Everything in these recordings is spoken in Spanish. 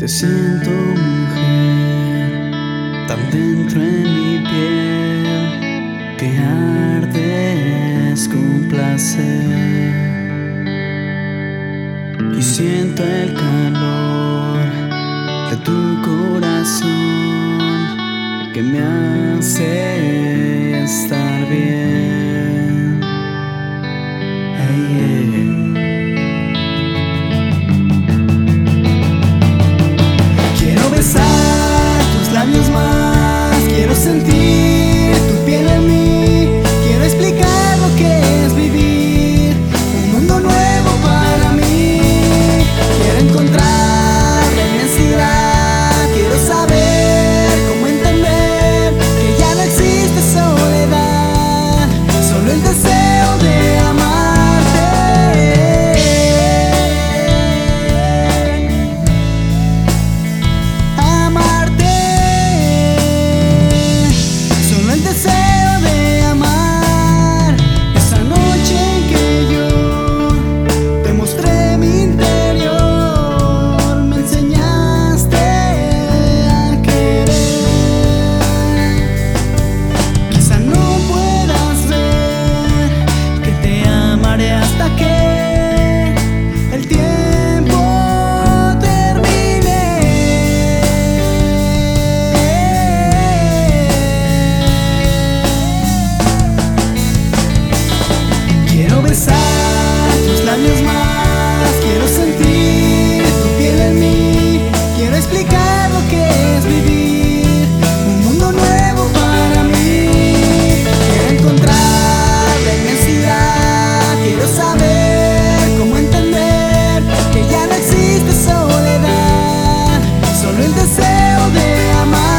siento mujer, tan dentro en mi piel, que ardes con placer. Y siento el calor de tu corazón, que me hace estar bien. Hey, yeah. Besar tus labios más, quiero sentir tu piel en mí, quiero explicar lo que es vivir un mundo nuevo para mí. Quiero encontrar la inmensidad, quiero saber cómo entender que ya no existe soledad, solo el deseo de amarte. Besar tus labios más, quiero sentir tu piel en mí, quiero explicar lo que es vivir un mundo nuevo para mí. Quiero encontrar la inmensidad, quiero saber cómo entender que ya no existe soledad, solo el deseo de amarte.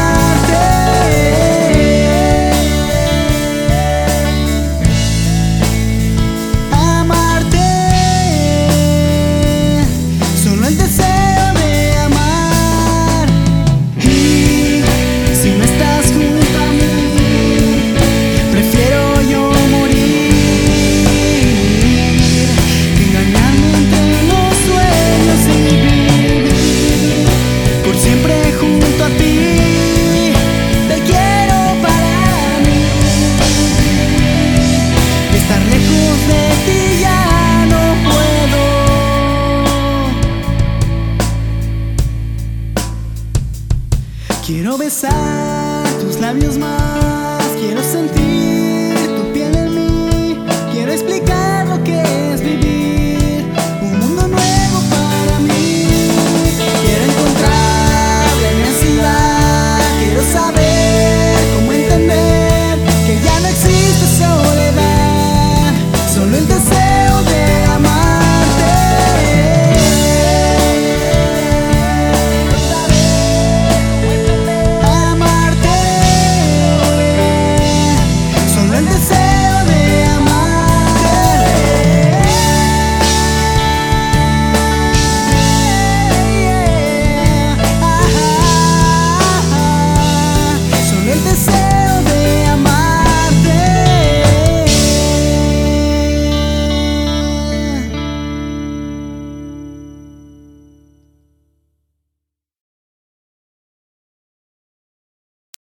Quiero besar tus labios más, quiero sentir